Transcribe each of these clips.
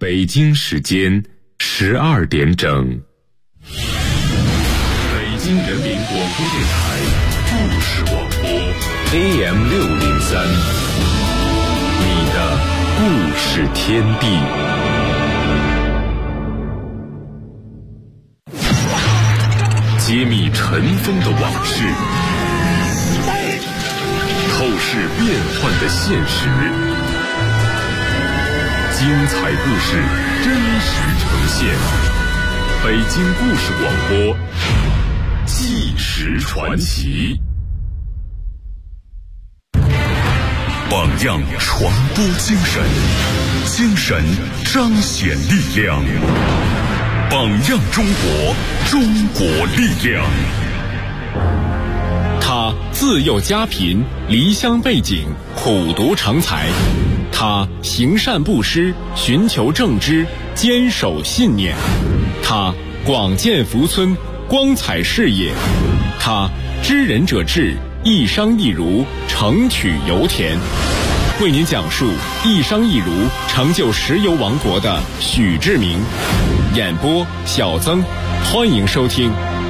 北京时间12点整。北京人民广播电台故事广播 AM603， 你的故事天地。揭秘尘封的往事，透视变幻的现实，精彩故事真实呈现。北京故事广播，纪实传奇。 榜样传播精神，精神彰显力量。榜样中国，中国力量。 他自幼家贫，离乡背井，苦读成才。他行善布施，寻求正知，坚守信念。他广建福村，光彩事业。他知人者智，一商一儒，成取油田。为您讲述一商一儒成就石油王国的许志明。演播小曾，欢迎收听。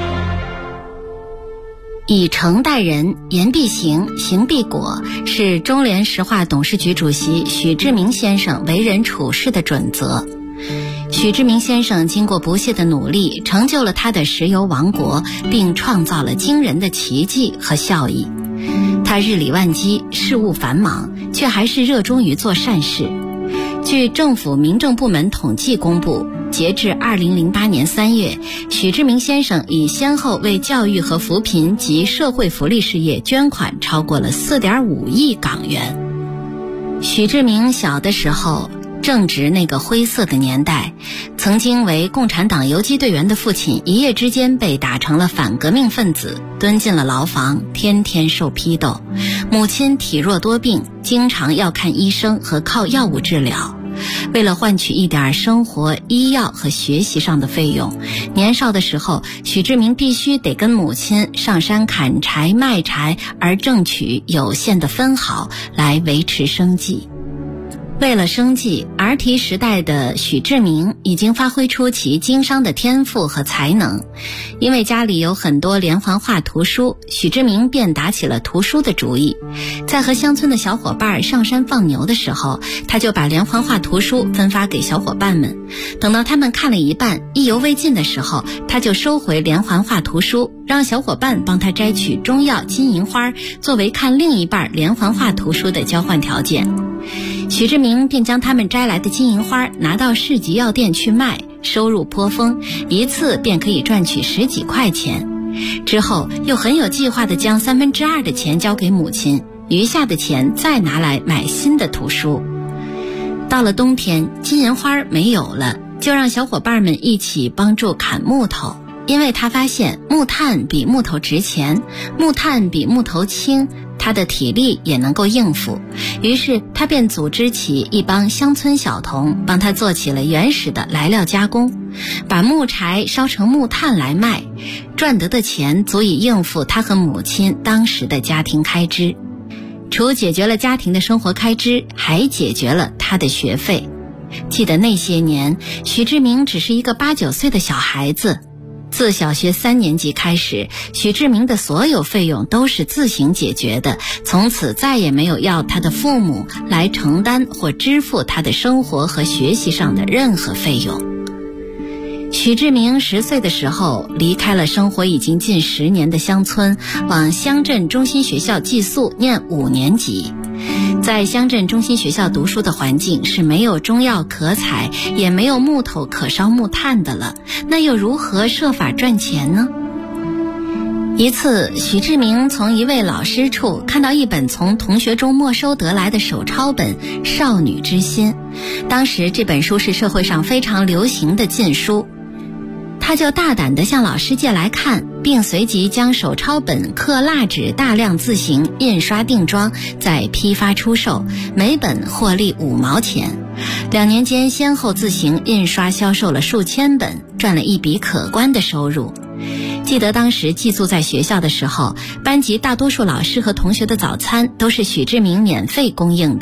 以诚待人，言必行，行必果，是中联石化董事局主席许志明先生为人处事的准则。许志明先生经过不懈的努力，成就了他的石油王国，并创造了惊人的奇迹和效益。他日理万机，事务繁忙，却还是热衷于做善事。据政府民政部门统计公布，截至2008年3月，许志明先生已先后为教育和扶贫及社会福利事业捐款超过了4.5亿港元。许志明小的时候正值那个灰色的年代，曾经为共产党游击队员的父亲一夜之间被打成了反革命分子，蹲进了牢房，天天受批斗。母亲体弱多病，经常要看医生和靠药物治疗。为了换取一点生活、医药和学习上的费用，年少的时候，许志明必须得跟母亲上山砍柴卖柴，而挣取有限的分毫来维持生计。为了生计，儿提时代的许志明已经发挥出其经商的天赋和才能。因为家里有很多连环画图书，许志明便打起了图书的主意。在和乡村的小伙伴上山放牛的时候，他就把连环画图书分发给小伙伴们。等到他们看了一半，意犹未尽的时候，他就收回连环画图书，让小伙伴帮他摘取中药金银花，作为看另一半连环画图书的交换条件。许志明便将他们摘来的金银花拿到市集药店去卖，收入颇丰，一次便可以赚取10几块钱。之后又很有计划地将2/3的钱交给母亲，余下的钱再拿来买新的图书。到了冬天，金银花没有了，就让小伙伴们一起帮助砍木头。因为他发现木炭比木头值钱，木炭比木头轻，他的体力也能够应付。于是他便组织起一帮乡村小童，帮他做起了原始的来料加工，把木柴烧成木炭来卖，赚得的钱足以应付他和母亲当时的家庭开支。除解决了家庭的生活开支，还解决了他的学费。记得那些年，许志明只是一个8、9岁的小孩子。自小学3年级开始，许志明的所有费用都是自行解决的，从此再也没有要他的父母来承担或支付他的生活和学习上的任何费用。许志明10岁的时候离开了生活已经近10年的乡村，往乡镇中心学校寄宿念5年级。在乡镇中心学校读书的环境是没有中药可采，也没有木头可烧木炭的了，那又如何设法赚钱呢？一次，许志明从一位老师处看到一本从同学中没收得来的手抄本《少女之心》，当时这本书是社会上非常流行的禁书。他就大胆地向老师借来看，并随即将手抄本刻蜡纸大量自行印刷定装，再批发出售，每本获利5毛钱。2年间先后自行印刷销售了数千本，赚了一笔可观的收入。记得当时寄宿在学校的时候，班级大多数老师和同学的早餐都是许志明免费供应的。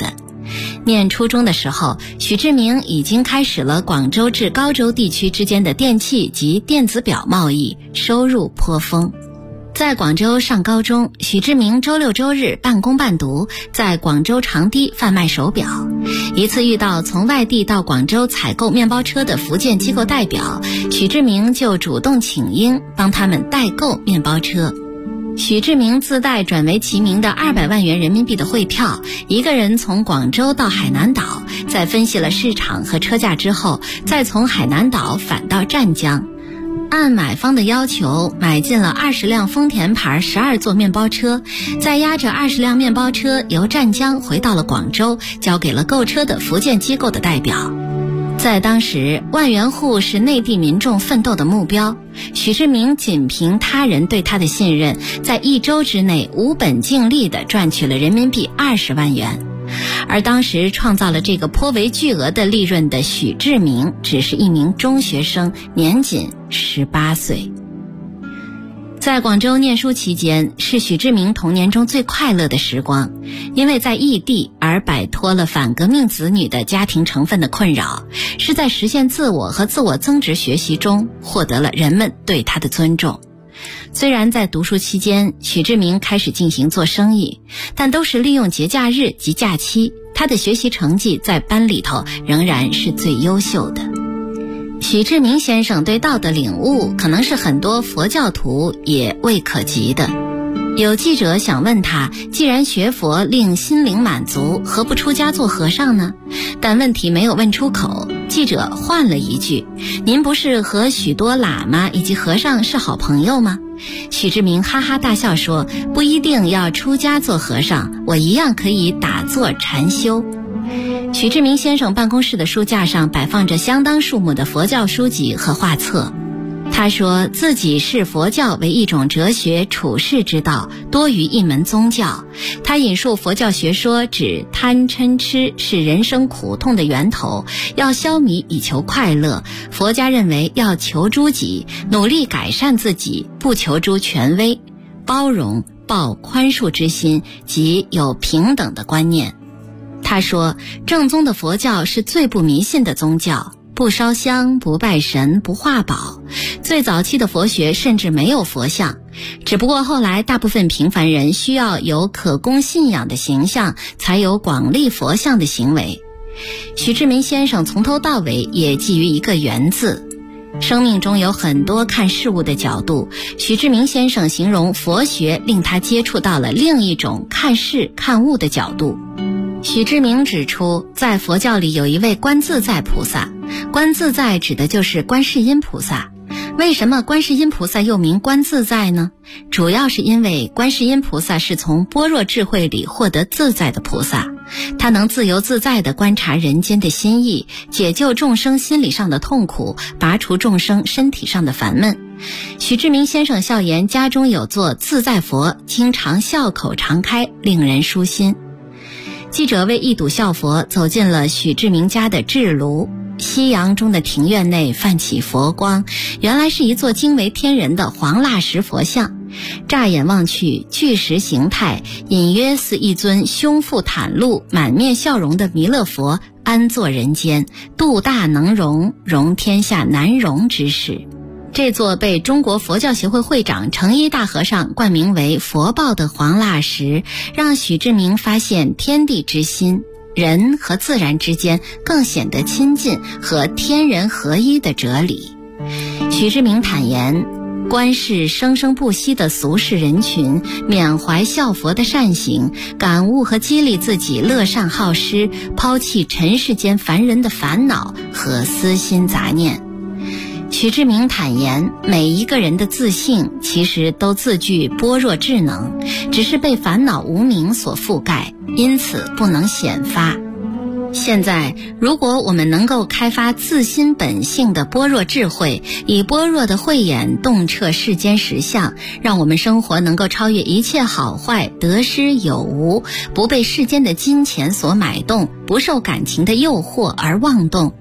念初中的时候，许志明已经开始了广州至高州地区之间的电器及电子表贸易，收入颇丰。在广州上高中，许志明周六周日半工半读，在广州长堤贩卖手表。一次遇到从外地到广州采购面包车的福建机构代表，许志明就主动请缨帮他们代购面包车。许志明自带转为其名的200万元人民币的汇票，一个人从广州到海南岛，在分析了市场和车价之后，再从海南岛返到湛江。按买方的要求买进了20辆丰田牌12座面包车，再押着20辆面包车由湛江回到了广州，交给了购车的福建机构的代表。在当时，万元户是内地民众奋斗的目标，许志明仅凭他人对他的信任，在1周之内无本净利地赚取了人民币20万元。而当时创造了这个颇为巨额的利润的许志明只是一名中学生，年仅18岁。在广州念书期间，是许志明童年中最快乐的时光，因为在异地而摆脱了反革命子女的家庭成分的困扰，是在实现自我和自我增值学习中获得了人们对他的尊重。虽然在读书期间，许志明开始进行做生意，但都是利用节假日及假期，他的学习成绩在班里头仍然是最优秀的。许志明先生对道德领悟可能是很多佛教徒也未可及的。有记者想问他，既然学佛令心灵满足，何不出家做和尚呢？但问题没有问出口，记者换了一句，您不是和许多喇嘛以及和尚是好朋友吗？许志明哈哈大笑说，不一定要出家做和尚，我一样可以打坐禅修。许志明先生办公室的书架上摆放着相当数目的佛教书籍和画册。他说自己视佛教为一种哲学处世之道，多于一门宗教。他引述佛教学说，指贪嗔痴是人生苦痛的源头，要消弭以求快乐。佛家认为要求诸己，努力改善自己，不求诸权威，包容抱宽恕之心，即有平等的观念。他说，正宗的佛教是最不迷信的宗教，不烧香，不拜神，不画宝。最早期的佛学甚至没有佛像，只不过后来大部分平凡人需要有可供信仰的形象，才有广立佛像的行为。许志明先生从头到尾也基于一个缘字。生命中有很多看事物的角度，许志明先生形容佛学令他接触到了另一种看事看物的角度。许志明指出，在佛教里有一位观自在菩萨，观自在指的就是观世音菩萨。为什么观世音菩萨又名观自在呢？主要是因为观世音菩萨是从般若智慧里获得自在的菩萨，他能自由自在地观察人间的心意，解救众生心理上的痛苦，拔除众生身体上的烦闷。许志明先生笑言，家中有座自在佛，经常笑口常开，令人舒心。记者为一睹笑佛走进了许志明家的智炉，夕阳中的庭院内泛起佛光，原来是一座惊为天人的黄蜡石佛像。乍眼望去，巨石形态隐约似一尊胸腹袒露、满面笑容的弥勒佛安坐人间，度大能容，容天下难容之事。这座被中国佛教协会会长程一大和尚冠名为佛报的黄蜡石，让许志明发现天地之心，人和自然之间更显得亲近和天人合一的哲理。许志明坦言，观视生生不息的俗世人群，缅怀孝佛的善行，感悟和激励自己乐善好施，抛弃尘世间凡人的烦恼和私心杂念。许志明坦言，每一个人的自性其实都自具般若智能，只是被烦恼无明所覆盖，因此不能显发。现在如果我们能够开发自心本性的般若智慧，以般若的慧眼洞彻世间实相，让我们生活能够超越一切好坏得失有无，不被世间的金钱所买动，不受感情的诱惑而妄动，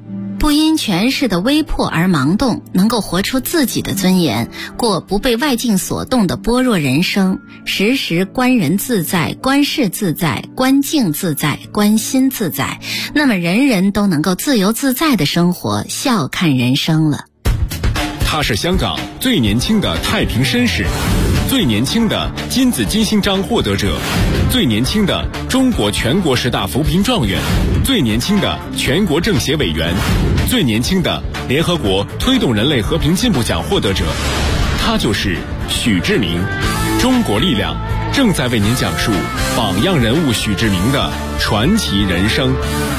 不因权势的威迫而盲动，能够活出自己的尊严，过不被外境所动的般若人生，时时观人自在，观事自在，观境自在，观心自在，那么人人都能够自由自在的生活，笑看人生了。 他是香港最年轻的太平绅士，最年轻的金紫金星章获得者，最年轻的中国全国10大扶贫状元，最年轻的全国政协委员，最年轻的联合国推动人类和平进步奖获得者，他就是许志明。中国力量正在为您讲述榜样人物许志明的传奇人生。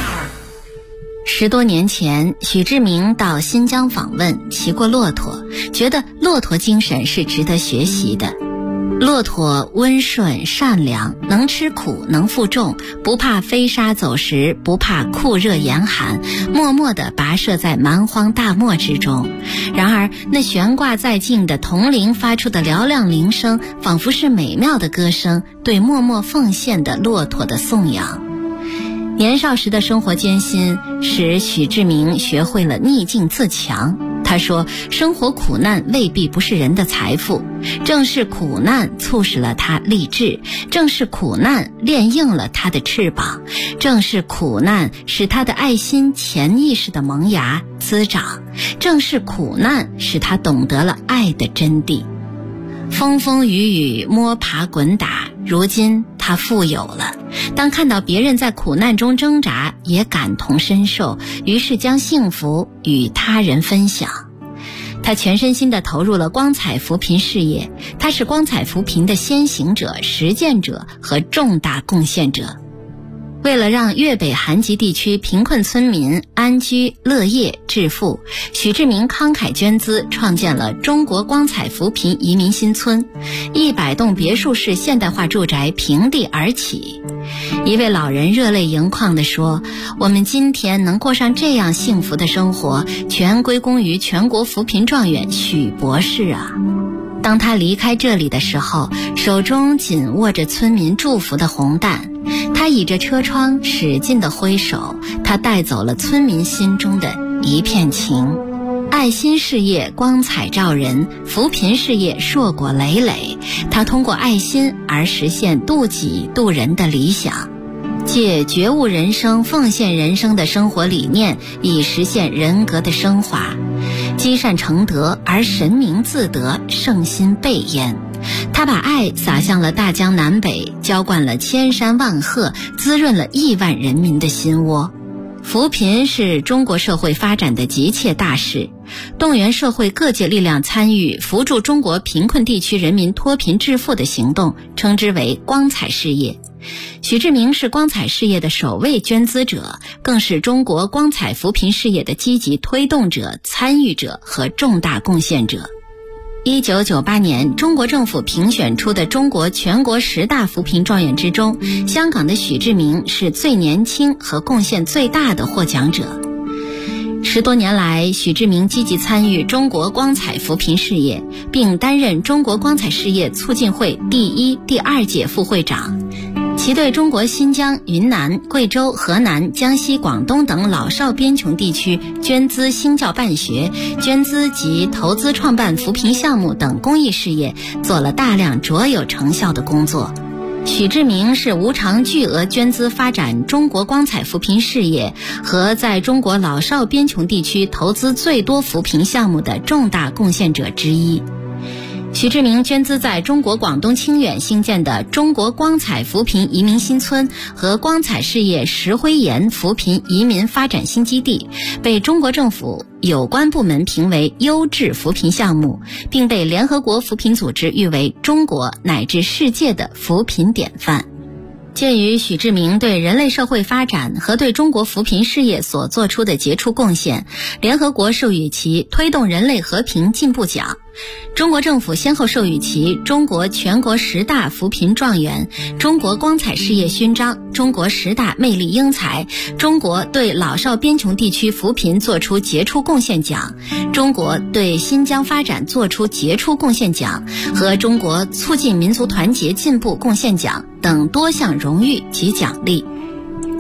10多年前，许志明到新疆访问，骑过骆驼，觉得骆驼精神是值得学习的。骆驼温顺善良，能吃苦，能负重，不怕飞沙走石，不怕酷热严寒，默默地跋涉在蛮荒大漠之中。然而那悬挂在境的铜铃发出的嘹亮铃声，仿佛是美妙的歌声，对默默奉献的骆驼的颂扬。年少时的生活艰辛使许志明学会了逆境自强。他说，生活苦难未必不是人的财富，正是苦难促使了他立志，正是苦难炼硬了他的翅膀，正是苦难使他的爱心潜意识的萌芽滋长，正是苦难使他懂得了爱的真谛。风风雨雨摸爬滚打，如今他富有了。当看到别人在苦难中挣扎，也感同身受，于是将幸福与他人分享。他全身心地投入了光彩扶贫事业，他是光彩扶贫的先行者、实践者和重大贡献者。为了让粤北韩籍地区贫困村民安居乐业致富，许志明慷慨捐资，创建了中国光彩扶贫移民新村，100栋别墅式现代化住宅平地而起。一位老人热泪盈眶地说，我们今天能过上这样幸福的生活，全归功于全国扶贫状元许博士啊。当他离开这里的时候，手中紧握着村民祝福的红担，他倚着车窗使劲地挥手，他带走了村民心中的一片情。爱心事业光彩照人，扶贫事业硕果累累，他通过爱心而实现渡己渡人的理想，借觉悟人生、奉献人生的生活理念，以实现人格的升华。积善成德而神明自得，圣心备焉。他把爱洒向了大江南北，浇灌了千山万壑，滋润了亿万人民的心窝。扶贫是中国社会发展的急切大事，动员社会各界力量参与扶助中国贫困地区人民脱贫致富的行动，称之为光彩事业。许志明是光彩事业的首位捐资者，更是中国光彩扶贫事业的积极推动者、参与者和重大贡献者。1998年，中国政府评选出的中国全国10大扶贫状元之中，香港的许志明是最年轻和贡献最大的获奖者。10多年来，许志明积极参与中国光彩扶贫事业，并担任中国光彩事业促进会第1、第2届副会长。其对中国新疆、云南、贵州、河南、江西、广东等老少边穷地区捐资兴教办学、捐资及投资创办扶贫项目等公益事业做了大量卓有成效的工作。许志明是无偿巨额捐资发展中国光彩扶贫事业和在中国老少边穷地区投资最多扶贫项目的重大贡献者之一。许志明捐资在中国广东清远兴建的中国光彩扶贫移民新村和光彩事业石灰岩扶贫移民发展新基地，被中国政府有关部门评为优质扶贫项目，并被联合国扶贫组织誉为中国乃至世界的扶贫典范。鉴于许志明对人类社会发展和对中国扶贫事业所做出的杰出贡献，联合国授予其推动人类和平进步奖。中国政府先后授予其中国全国10大扶贫状元、中国光彩事业勋章、中国10大魅力英才、中国对老少边穷地区扶贫作出杰出贡献奖、中国对新疆发展作出杰出贡献奖和中国促进民族团结进步贡献奖等多项荣誉及奖励。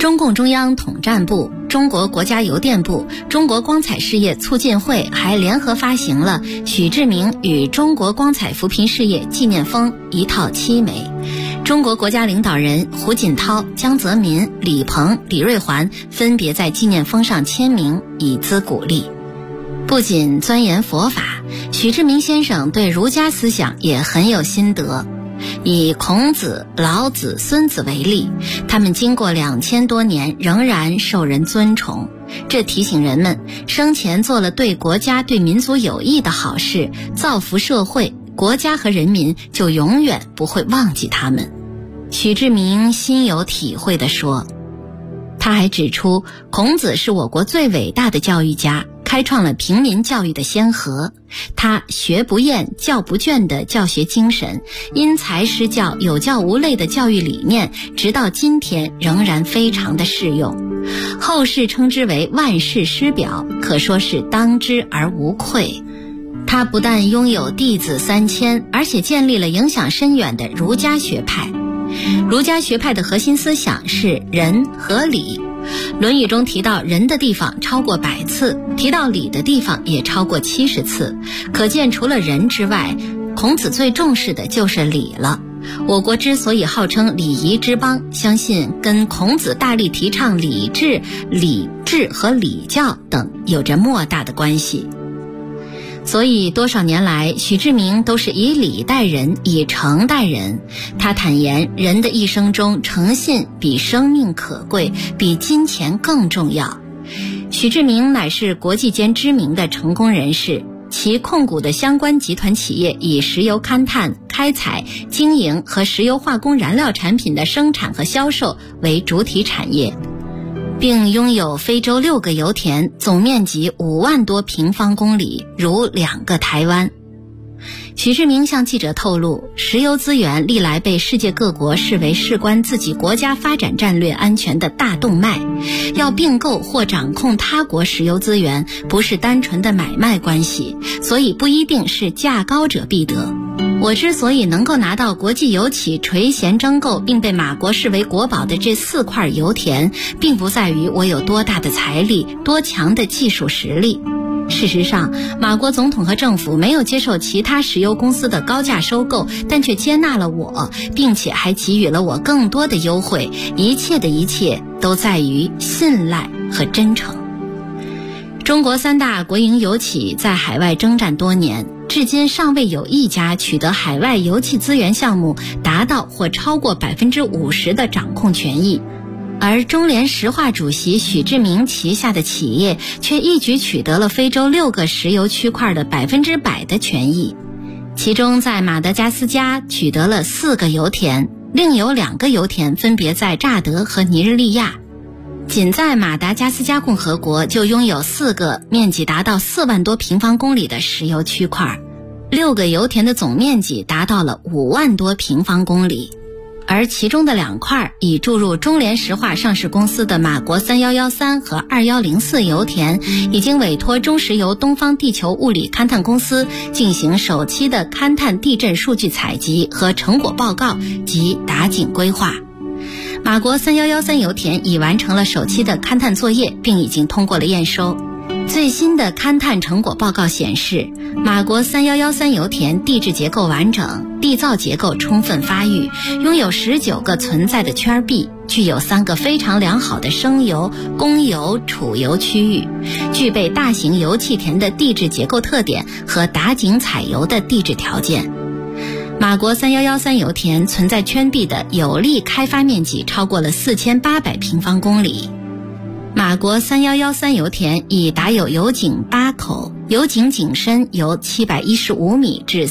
中共中央统战部、中国国家邮电部、中国光彩事业促进会还联合发行了许志明与中国光彩扶贫事业纪念封一套7枚。中国国家领导人胡锦涛、江泽民、李鹏、李瑞环分别在纪念封上签名，以资鼓励。不仅钻研佛法，许志明先生对儒家思想也很有心得。以孔子、老子、孙子为例，他们经过2000多年仍然受人尊崇，这提醒人们生前做了对国家对民族有益的好事，造福社会，国家和人民就永远不会忘记他们。许志明心有体会地说，他还指出，孔子是我国最伟大的教育家，开创了平民教育的先河。他学不厌、教不倦的教学精神，因材施教、有教无类的教育理念，直到今天仍然非常的适用。后世称之为万世师表，可说是当之而无愧。他不但拥有弟子3000，而且建立了影响深远的儒家学派。儒家学派的核心思想是仁和礼。论语中提到人的地方超过100次，提到礼的地方也超过70次，可见除了仁之外，孔子最重视的就是礼了。我国之所以号称礼仪之邦，相信跟孔子大力提倡礼制、礼制和礼教等有着莫大的关系。所以多少年来，许志明都是以礼待人，以诚待人。他坦言，人的一生中，诚信比生命可贵，比金钱更重要。许志明乃是国际间知名的成功人士，其控股的相关集团企业以石油勘探、开采、经营和石油化工燃料产品的生产和销售为主体产业，并拥有非洲6个油田，总面积5万多平方公里，如2个台湾。许志明向记者透露，石油资源历来被世界各国视为事关自己国家发展战略安全的大动脉，要并购或掌控他国石油资源，不是单纯的买卖关系，所以不一定是价高者必得。我之所以能够拿到国际油企垂涎争购并被马国视为国宝的这4块油田，并不在于我有多大的财力、多强的技术实力。事实上，马国总统和政府没有接受其他石油公司的高价收购，但却接纳了我，并且还给予了我更多的优惠。一切的一切都在于信赖和真诚。中国3大国营油企在海外征战多年，至今尚未有一家取得海外油气资源项目达到或超过50%的掌控权益。而中联石化主席许志明旗下的企业却一举取得了非洲6个石油区块的100%的权益，其中在马德加斯加取得了4个油田，另有2个油田分别在乍得和尼日利亚。仅在马达加斯加共和国就拥有4个面积达到4万多平方公里的石油区块，6个油田的总面积达到了5万多平方公里。而其中的2块已注入中联石化上市公司的马国3113和2104油田，已经委托中石油东方地球物理勘探公司进行首期的勘探地震数据采集和成果报告及打井规划。马国3113油田已完成了首期的勘探作业，并已经通过了验收。最新的勘探成果报告显示，马国3113油田地质结构完整，地造结构充分发育，拥有19个存在的圈壁，具有3个非常良好的生油、供油、储油区域，具备大型油气田的地质结构特点和打井采油的地质条件。马国3113油田存在圈壁的有利开发面积超过了4800平方公里。马国3113油田已打有油井8口，油井井深由715米至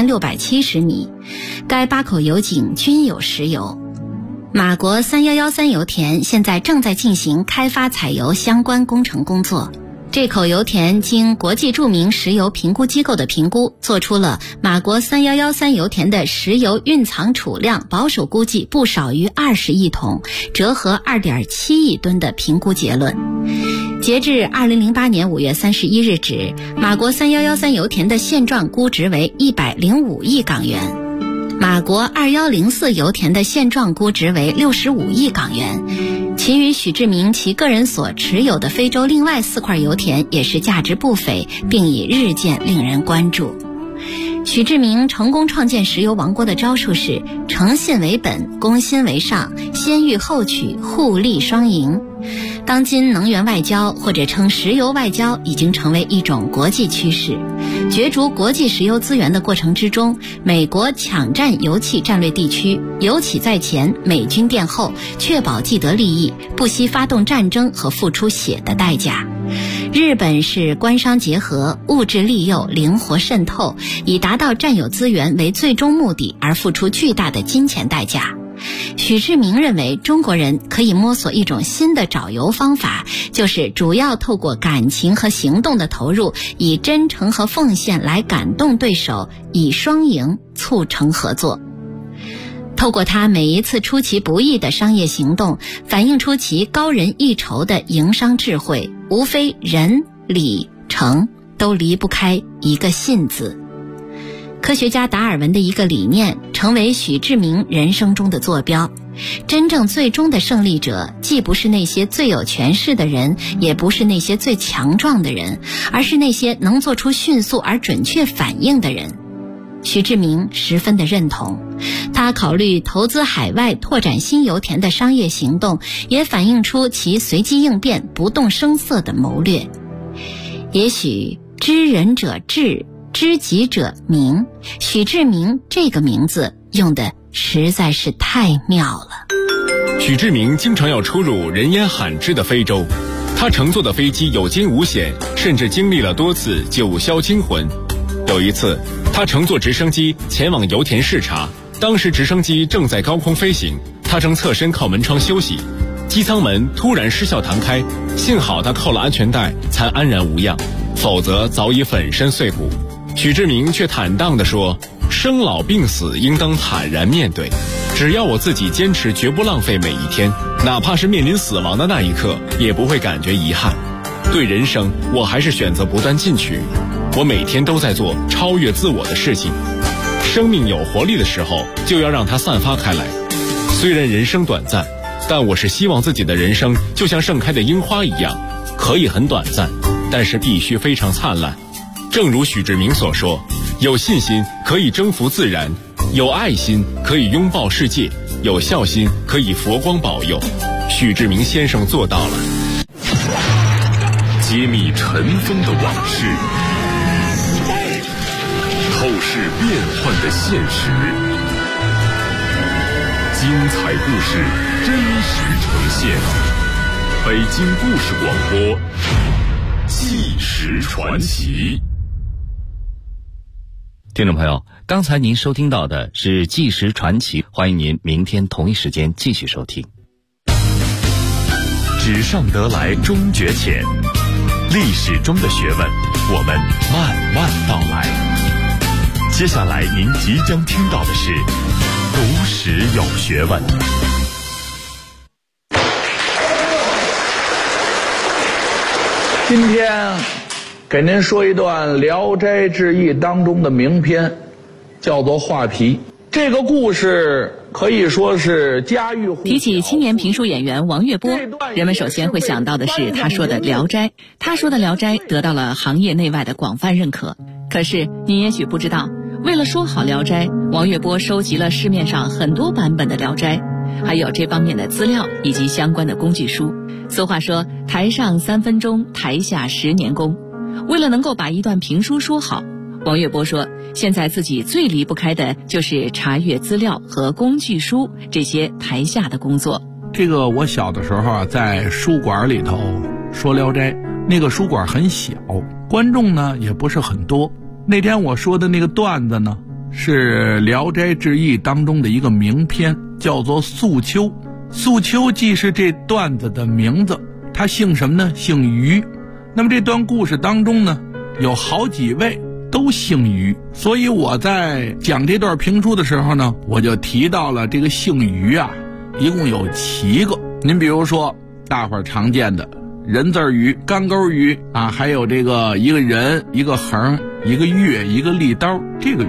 4670米，该8口油井均有石油。马国3113油田现在正在进行开发采油相关工程工作。这口油田经国际著名石油评估机构的评估，做出了马国3113油田的石油蕴藏储量保守估计不少于20亿桶，折合2.7亿吨的评估结论。截至2008年5月31日止，马国3113油田的现状估值为105亿港元。 马国2104油田的现状估值为65亿港元，其余许志明其个人所持有的非洲另外4块油田也是价值不菲，并已日渐令人关注。许志明成功创建石油王国的招数是诚信为本，攻心为上，先予后取，互利双赢。当今能源外交或者称石油外交已经成为一种国际趋势。角逐国际石油资源的过程之中，美国抢占油气战略地区，油企在前，美军殿后，确保既得利益，不惜发动战争和付出血的代价。日本是官商结合，物质利诱，灵活渗透，以达到占有资源为最终目的而付出巨大的金钱代价。许志明认为中国人可以摸索一种新的找油方法，就是主要透过感情和行动的投入，以真诚和奉献来感动对手，以双赢促成合作。透过他每一次出其不意的商业行动，反映出其高人一筹的营商智慧，无非人、理、诚都离不开一个信字。科学家达尔文的一个理念成为许志明人生中的坐标。真正最终的胜利者，既不是那些最有权势的人，也不是那些最强壮的人，而是那些能做出迅速而准确反应的人。许志明十分的认同，他考虑投资海外拓展新油田的商业行动，也反映出其随机应变、不动声色的谋略。也许知人者智，知己者明，许志明这个名字用的实在是太妙了。 许志明经常要出入人烟罕至的非洲，他乘坐的飞机有惊无险，甚至经历了多次九霄惊魂。有一次，他乘坐直升机前往油田视察，当时直升机正在高空飞行，他正侧身靠门窗休息，机舱门突然失效弹开，幸好他扣了安全带才安然无恙，否则早已粉身碎骨。许志明却坦荡地说，生老病死应当坦然面对，只要我自己坚持绝不浪费每一天，哪怕是面临死亡的那一刻也不会感觉遗憾。对人生我还是选择不断进取，我每天都在做超越自我的事情。生命有活力的时候就要让它散发开来。虽然人生短暂，但我是希望自己的人生就像盛开的樱花一样，可以很短暂，但是必须非常灿烂。正如许志明所说，有信心可以征服自然，有爱心可以拥抱世界，有孝心可以佛光保佑。许志明先生做到了。 揭秘尘封的往事，透视变幻的现实，精彩故事真实呈现。北京故事广播，纪实传奇。 听众朋友，刚才您收听到的是纪实传奇，欢迎您明天同一时间继续收听。 纸上得来终觉浅，历史中的学问，我们慢慢道来。接下来您即将听到的是读史有学问。 今天给您说一段《聊斋志异》当中的名篇，叫做《画皮》。这个故事可以说是家喻户晓。 提起青年评书演员王月波，人们首先会想到的是他说的《聊斋》。他说的《聊斋》得到了行业内外的广泛认可。可是你也许不知道，为了说好《聊斋》，王月波收集了市面上很多版本的《聊斋》，还有这方面的资料以及相关的工具书。俗话说，台上3分钟，台下10年功。为了能够把一段评书说好，王月波说，现在自己最离不开的就是查阅资料和工具书这些台下的工作。 这个我小的时候啊，在书馆里头说《聊斋》，那个书馆很小，观众呢也不是很多。那天我说的那个段子呢，是《聊斋志异》当中的一个名篇，叫做《素秋》。素秋既是这段子的名字，他姓什么呢？姓于。那么这段故事当中呢，有好几位都姓于，所以我在讲这段评书的时候呢，我就提到了这个姓于啊，一共有7个。您比如说大伙儿常见的人字鱼、干钩鱼啊，还有这个一个人、一个横、一个月、一个利刀，这个鱼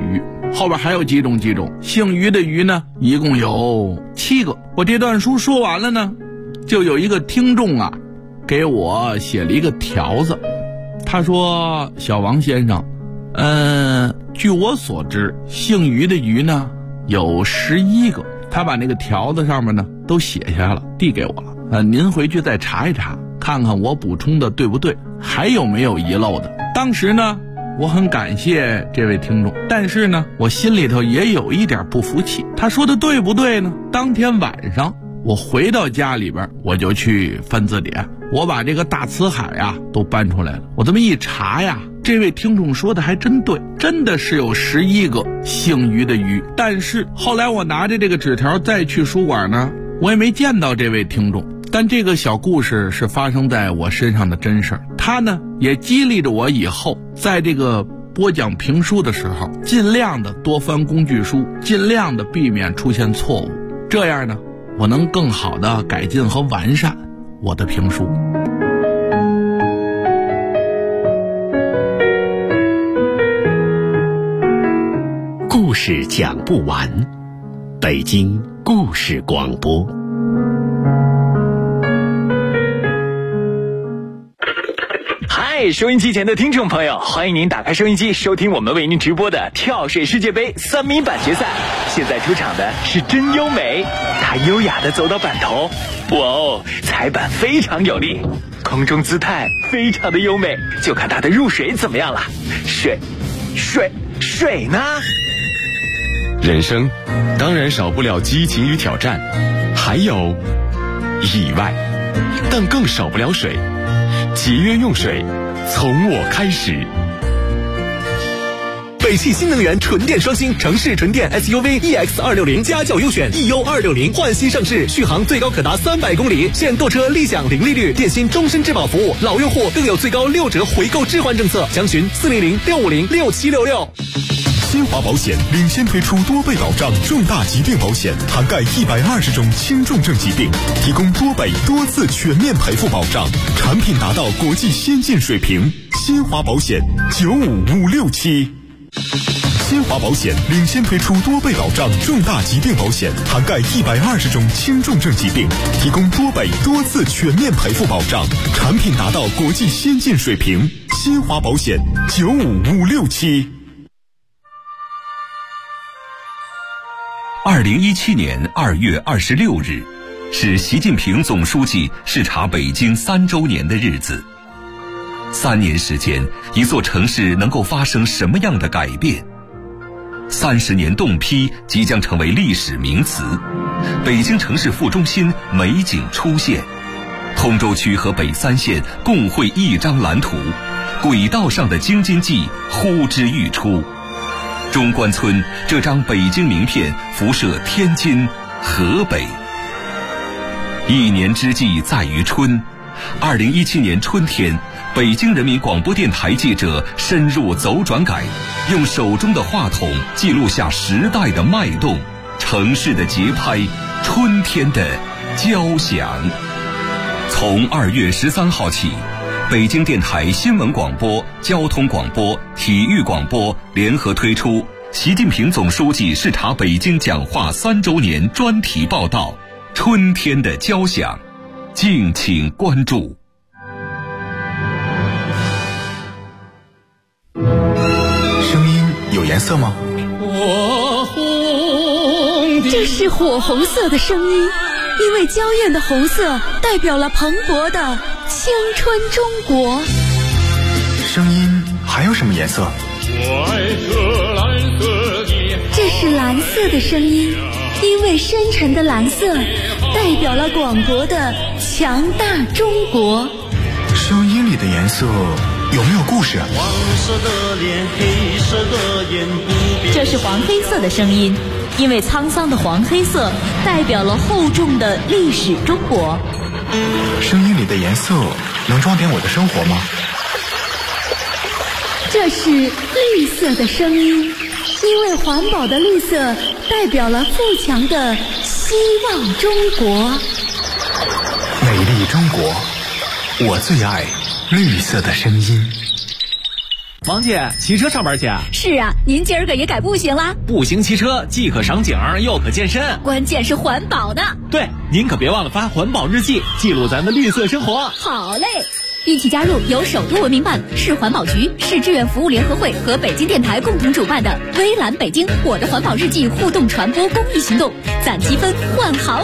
后边还有几种，姓于的于呢一共有7个。我这段书说完了呢，就有一个听众啊给我写了一个条子，他说小王先生，据我所知姓于的于呢有11个，他把那个条子上面呢都写下了递给我了，您回去再查一查，看看我补充的对不对，还有没有遗漏的。当时呢我很感谢这位听众，但是呢我心里头也有一点不服气，他说的对不对呢？当天晚上我回到家里边，我就去翻字典，我把这个大辞海啊都搬出来了，我这么一查呀，这位听众说的还真对，真的是有11个姓于的于。但是后来我拿着这个纸条再去书馆呢，我也没见到这位听众。但这个小故事是发生在我身上的真事儿，它呢也激励着我以后在这个播讲评书的时候尽量的多翻工具书，尽量的避免出现错误，这样呢我能更好的改进和完善我的评书。 故事讲不完，北京故事广播。 嗨，收音机前的听众朋友，欢迎您打开收音机收听我们为您直播的跳水世界杯3米板决赛。现在出场的是真优美，她优雅地走到板头，哇哦，踩板非常有力，空中姿态非常的优美，就看她的入水怎么样了。水呢？ 人生当然少不了激情与挑战，还有意外，但更少不了水。节约用水，从我开始。 北汽新能源纯电双星城市纯电 SUV EX260家轿优选 EU260换新上市，续航最高可达300公里，现购车立享零利率，电信终身质保服务，老用户更有最高6折回购置换政策，详询400-650-6766。 新华保险领先推出多倍保障重大疾病保险，涵盖120种轻重症疾病，提供多倍多次全面赔付保障，产品达到国际先进水平。新华保险95567。新华保险领先推出多倍保障重大疾病保险，涵盖120种轻重症疾病，提供多倍多次全面赔付保障，产品达到国际先进水平。新华保险95567。 2017年2月26日，是习近平总书记视察北京3周年的日子。3年时间，一座城市能够发生什么样的改变？30年冻批即将成为历史名词，北京城市副中心美景出现，通州区和北3县共绘一张蓝图，轨道上的京津冀呼之欲出。中关村这张北京名片辐射天津、河北。一年之计在于春，2017年春天，北京人民广播电台记者深入走转改，用手中的话筒记录下时代的脉动，城市的节拍，春天的交响。从2月13号起，北京电台新闻广播、交通广播、体育广播联合推出习近平总书记视察北京讲话3周年专题报道《春天的交响》，敬请关注。 声音有颜色吗？ 这是火红色的声音，因为娇艳的红色代表了蓬勃的青春中国。 声音还有什么颜色？ 这是蓝色的声音，因为深沉的蓝色代表了广博的强大中国。 声音里的颜色有没有故事？ 黄色的脸，黑色的眼， 这是黄黑色的声音，因为沧桑的黄黑色代表了厚重的历史中国。 声音里的颜色能装点我的生活吗？ 这是绿色的声音，因为环保的绿色代表了富强的希望中国。 美丽中国，我最爱绿色的声音。 王姐，骑车上班去啊？ 是啊，您今儿个也改步行啦？ 步行骑车既可赏景又可健身， 关键是环保呢。 对，您可别忘了发环保日记，记录咱的绿色生活。 好嘞，一起加入由首都文明办、市环保局、市志愿服务联合会和北京电台共同主办的微蓝北京我的环保日记互动传播公益行动，攒积分换好